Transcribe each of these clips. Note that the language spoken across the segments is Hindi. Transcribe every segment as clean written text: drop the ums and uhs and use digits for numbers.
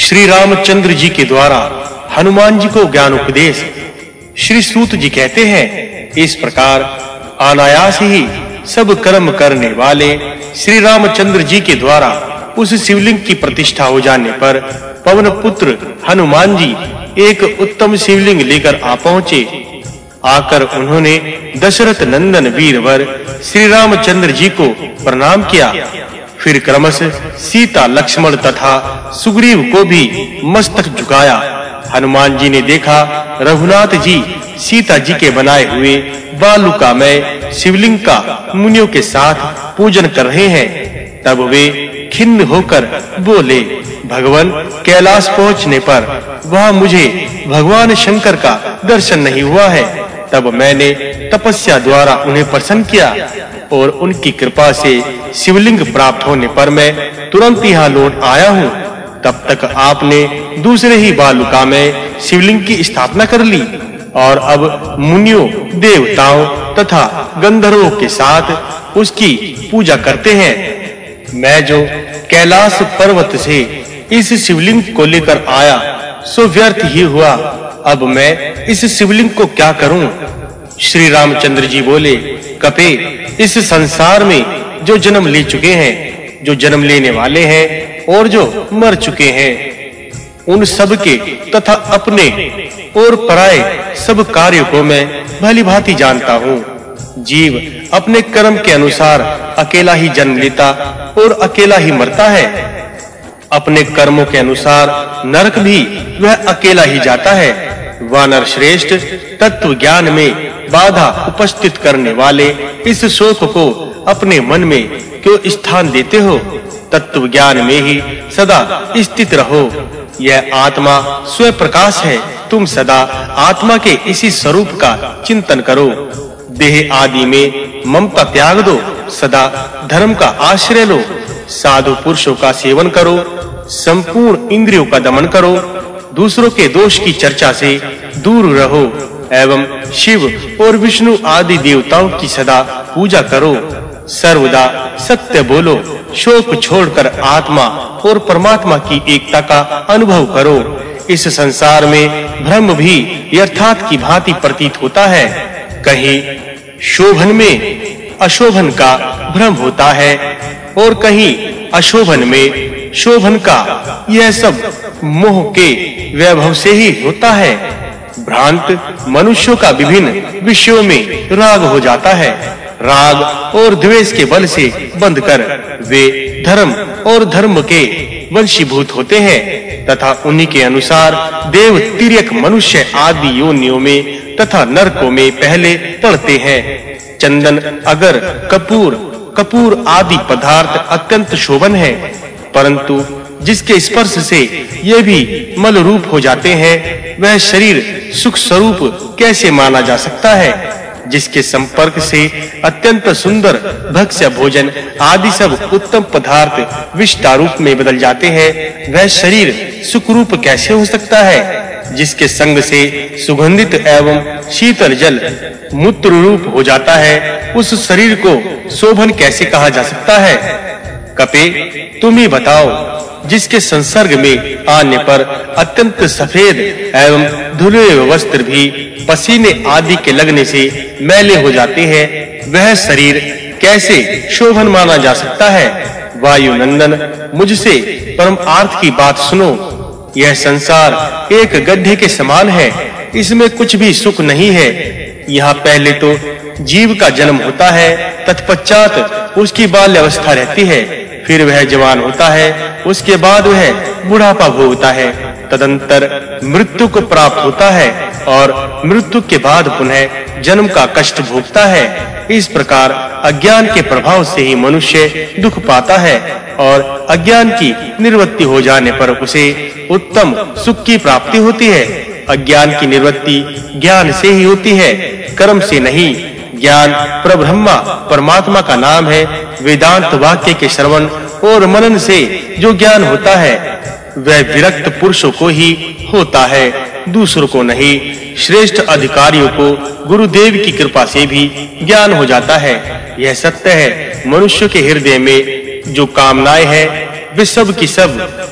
श्री रामचंद्र जी के द्वारा हनुमान जी को ज्ञान उपदेश। श्री सूत जी कहते हैं, इस प्रकार अनायास ही सब कर्म करने वाले श्री रामचंद्र जी के द्वारा उस शिवलिंग की प्रतिष्ठा हो जाने पर पवन पुत्र हनुमान जी एक उत्तम शिवलिंग लेकर आ पहुंचे। आकर उन्होंने दशरथ नंदन वीरवर श्री रामचंद्र जी को प्रणाम किया। फिर क्रमशः सीता, लक्ष्मण तथा सुग्रीव को भी मस्तक झुकाया। हनुमान जी ने देखा रघुनाथ जी सीता जी के बनाए हुए बालुकामय शिवलिंग का मुनियों के साथ पूजन कर रहे हैं। तब वे खिन्न होकर बोले, भगवान, कैलाश पहुंचने पर वहां मुझे भगवान शंकर का दर्शन नहीं हुआ है। तब मैंने तपस्या द्वारा उन्हें प्रसन्न किया और उनकी कृपा से शिवलिंग प्राप्त होने पर मैं तुरंत यहाँ लौट आया हूँ। तब तक आपने दूसरे ही बालुका में शिवलिंग की स्थापना कर ली और अब मुनियों, देवताओं तथा गंधर्वों के साथ उसकी पूजा करते हैं। मैं जो कैलाश पर्वत से इस शिवलिंग को लेकर आया सो व्यर्थ ही हुआ। अब मैं इस शिवलिंग को क्या करूं? श्री रामचंद्र जी बोले, कपे, इस संसार में जो जन्म ले चुके हैं, जो जन्म लेने वाले हैं और जो मर चुके हैं, उन सब के तथा अपने और पराये सब कार्यों को मैं भली भांति जानता हूँ। जीव अपने कर्म के अनुसार अकेला ही जन्म लेता और अकेला ही मरता है। अपने कर्मों के अनुसार नरक भी वह अकेला ही जाता है। वानर श्रेष्ठ, तत्व ज्ञान में बाधा उपस्थित करने वाले इस शोक को अपने मन में क्यों स्थान देते हो? तत्व ज्ञान में ही सदा स्थित रहो। यह आत्मा स्वयं प्रकाश है। तुम सदा आत्मा के इसी स्वरूप का चिंतन करो। देह आदि में ममता त्याग दो। सदा धर्म का आश्रय लो। साधु पुरुषों का सेवन करो। संपूर्ण इंद्रियों का दमन करो। दूसरों के दोष की चर्चा से दूर रहो एवं शिव और विष्णु आदि देवताओं की सदा पूजा करो। सर्वदा सत्य बोलो। शोक छोड़कर आत्मा और परमात्मा की एकता का अनुभव करो। इस संसार में भ्रम भी यथार्थ की भांति प्रतीत होता है। कहीं शोभन में अशोभन का भ्रम होता है और कहीं अशोभन में शोभन का। यह सब मोह के वैभव से ही होता है। भ्रांत मनुष्यों का विभिन्न विषयों में राग हो जाता है। राग और द्वेष के बल से बंधकर वे धर्म और धर्म के वंशीभूत होते हैं तथा उन्हीं के अनुसार देव, तिर्यक, मनुष्य आदि योनियों में तथा नरकों में पहले पड़ते हैं। चंदन, अगर, कपूर आदि पदार्थ अत्यंत शोभन है, परंतु जिसके स्पर्श से ये भी मल रूप हो जाते हैं, वह शरीर सुख स्वरूप कैसे माना जा सकता है? जिसके संपर्क से अत्यंत सुंदर भक्ष्य भोजन आदि सब उत्तम पदार्थ विष्टा रूप में बदल जाते हैं, वह शरीर सुख रूप कैसे हो सकता है? जिसके संग से सुगंधित एवं शीतल जल मूत्र रूप हो जाता है, उस शरीर को शोभन कैसे कहा जा सकता है? कपे, तुम ही बताओ। जिसके संसर्ग में आने पर अत्यंत सफेद एवं धुले हुए वस्त्र भी पसीने आदि के लगने से मैले हो जाते हैं, वह शरीर कैसे शोभन माना जा सकता है? वायु नंदन, मुझसे परम अर्थ की बात सुनो। यह संसार एक गड्ढे के समान है। इसमें कुछ भी सुख नहीं है। यहाँ पहले तो जीव का जन्म होता है, तत्पश्चात उसकी बाल्य अवस्था रहती है, फिर वह जवान होता है, उसके बाद वह बुढ़ापा भोगता है, तदंतर मृत्यु को प्राप्त होता है और मृत्यु के बाद पुनः जन्म का कष्ट भोगता है। इस प्रकार अज्ञान के प्रभाव से ही मनुष्य दुख पाता है और अज्ञान की निवृत्ति हो जाने पर उसे उत्तम सुख की प्राप्ति होती है। अज्ञान की निवृत्ति ज्ञान से ही होती है, कर्म से नहीं। ज्ञान परब्रह्मा परमात्मा का नाम है। वेदांत वाक्य के श्रवण और मनन से जो ज्ञान होता है, वह विरक्त पुरुषों को ही होता है, दूसरों को नहीं। श्रेष्ठ अधिकारियों को गुरुदेव की कृपा से भी ज्ञान हो जाता है। यह सत्य है। मनुष्य के हृदय में जो कामनाएं हैं, वे सब की सब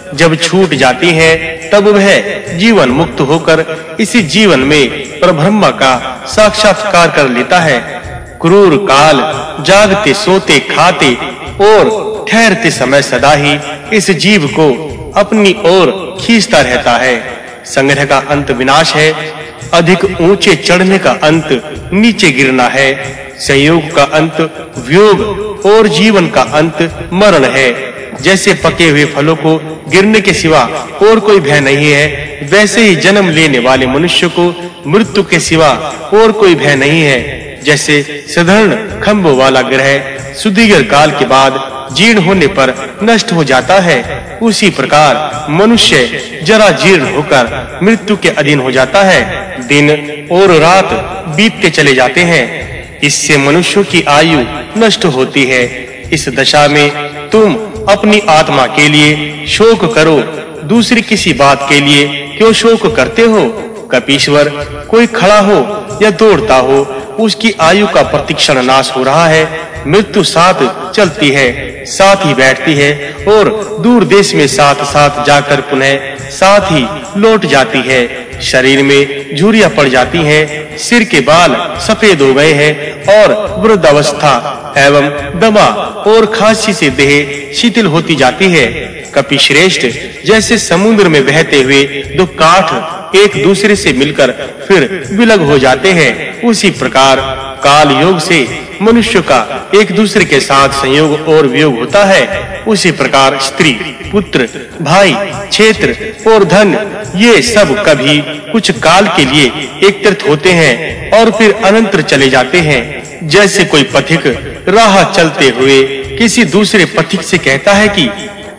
जब छूट जाती हैं तब वह जीवन मुक्त होकर इसी जीवन में परब्रह्म का साक्षात्कार कर लेता है। क्रूर काल जागते सोते खाते और ठहरते समय सदा ही इस जीव को अपनी ओर खींचता रहता है। संग्रह का अंत विनाश है, अधिक ऊंचे चढ़ने का अंत नीचे गिरना है, संयोग का अंत वियोग और जीवन का अंत मरण है। जैसे पके हुए फलों को गिरने के सिवा और कोई भय नहीं है, वैसे ही जन्म लेने वाले मनुष्य को मृत्यु के सिवा और कोई भय नहीं है। जैसे साधारण खंभ वाला ग्रह सुदीर्घ काल के बाद जीर्ण होने पर नष्ट हो जाता है, उसी प्रकार मनुष्य जरा जीर्ण होकर मृत्यु के अधीन हो जाता है। दिन और रात बीतते चले जाते हैं, इससे मनुष्यों की आयु नष्ट होती है। इस दशा में तुम अपनी आत्मा के लिए शोक करो, दूसरी किसी बात के लिए क्यों शोक करते हो? कपीश्वर कोई खड़ा हो या दौड़ता हो, उसकी आयु का प्रतिक्षण नाश हो रहा है। मृत्यु साथ चलती है, साथ ही बैठती है और दूर देश में साथ-साथ जाकर पुनः साथ ही लौट जाती है। शरीर में झुर्रियां पड़ जाती हैं, सिर के बाल सफेद हो गए हैं और वृद्धावस्था एवं दमा और खांसी से देह शिथिल होती जाती है। कपिश्रेष्ठ, जैसे समुद्र में बहते हुए दो काठ एक दूसरे से मिलकर फिर विलग हो जाते हैं, उसी प्रकार काल योग से मनुष्य का एक दूसरे के साथ संयोग और वियोग होता है। उसी प्रकार स्त्री, पुत्र, भाई, क्षेत्र और धन ये सब कभी कुछ काल के लिए एकत्रित होते हैं और फिर अनंतर चले जाते हैं। जैसे कोई पथिक राह चलते हुए किसी दूसरे पथिक से कहता है कि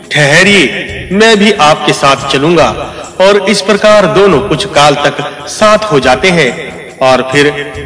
ठहरिए, मैं भी आपके साथ चलूंगा, और इस प्रकार दोनों कुछ काल तक साथ हो जाते हैं और फिर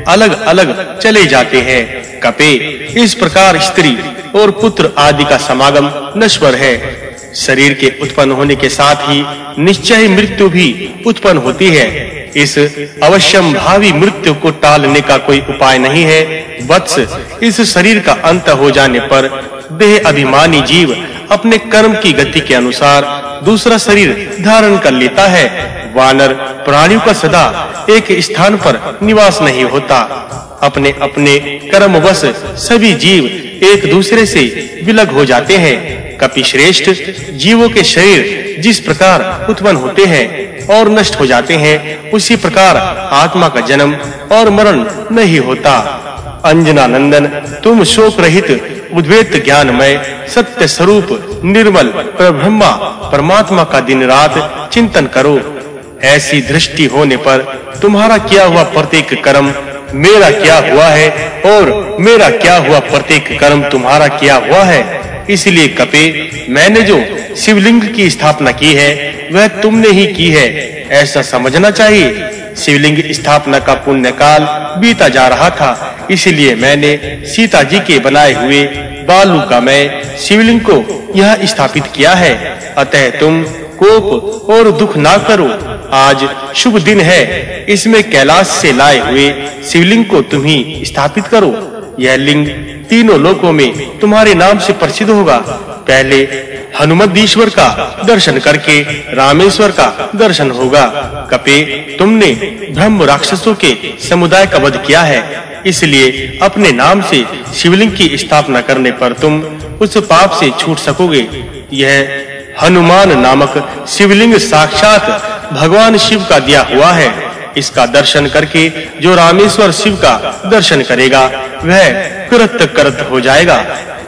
अलग-अलग चले जाते हैं। कपे, इस प्रकार स्त्री और पुत्र आदि का समागम नश्वर है। शरीर के उत्पन्न होने के साथ ही निश्चय मृत्यु भी उत्पन्न होती है। इस अवश्यम भावी मृत्यु को टालने का कोई उपाय नहीं है। वत्स, इस शरीर का अंत हो जाने पर देह अभिमानी जीव अपने कर्म की गति के अनुसार दूसरा शरीर धारण कर लेता है। वानर प्राणियों का सदा एक स्थान पर निवास नहीं होता, अपने अपने कर्मवश सभी जीव एक दूसरे से विलग हो जाते हैं। कपिश्रेष्ठ, जीवों के शरीर जिस प्रकार उत्पन्न होते हैं और नष्ट हो जाते हैं, उसी प्रकार आत्मा का जन्म और मरण नहीं होता। अंजना नंदन, तुम शोक रहित उद्वेत ज्ञानमय सत्य स्वरूप निर्मल परब्रह्मा परमात्मा का दिन रात चिंतन करो। ऐसी दृष्टि होने पर तुम्हारा किया हुआ प्रत्येक कर्म मेरा किया हुआ है और मेरा किया हुआ प्रत्येक कर्म तुम्हारा किया हुआ है। इसलिए कपे, मैंने जो शिवलिंग की स्थापना की है वह तुमने ही की है, ऐसा समझना चाहिए। शिवलिंग स्थापना का पुण्य काल बीता जा रहा था, इसलिए मैंने सीता जी के बनाए हुए बालू का मैं शिवलिंग को यह स्थापित किया है। अतः तुम कोप और दुख ना करो। आज शुभ दिन है, इसमें कैलाश से लाए हुए शिवलिंग को तुम ही स्थापित करो। यह लिंग तीनों लोकों में तुम्हारे नाम से प्रसिद्ध होगा। पहले हनुमंतीश्वर का दर्शन करके रामेश्वर का दर्शन होगा। कपे, तुमने ब्रह्म राक्षसों के समुदाय का वध किया है, इसलिए अपने नाम से शिवलिंग की स्थापना करने पर तुम उस पाप से छूट सकोगे। यह हनुमान नामक शिवलिंग साक्षात भगवान शिव का दिया हुआ है। इसका दर्शन करके जो रामेश्वर शिव का दर्शन करेगा वह कृत हो जाएगा।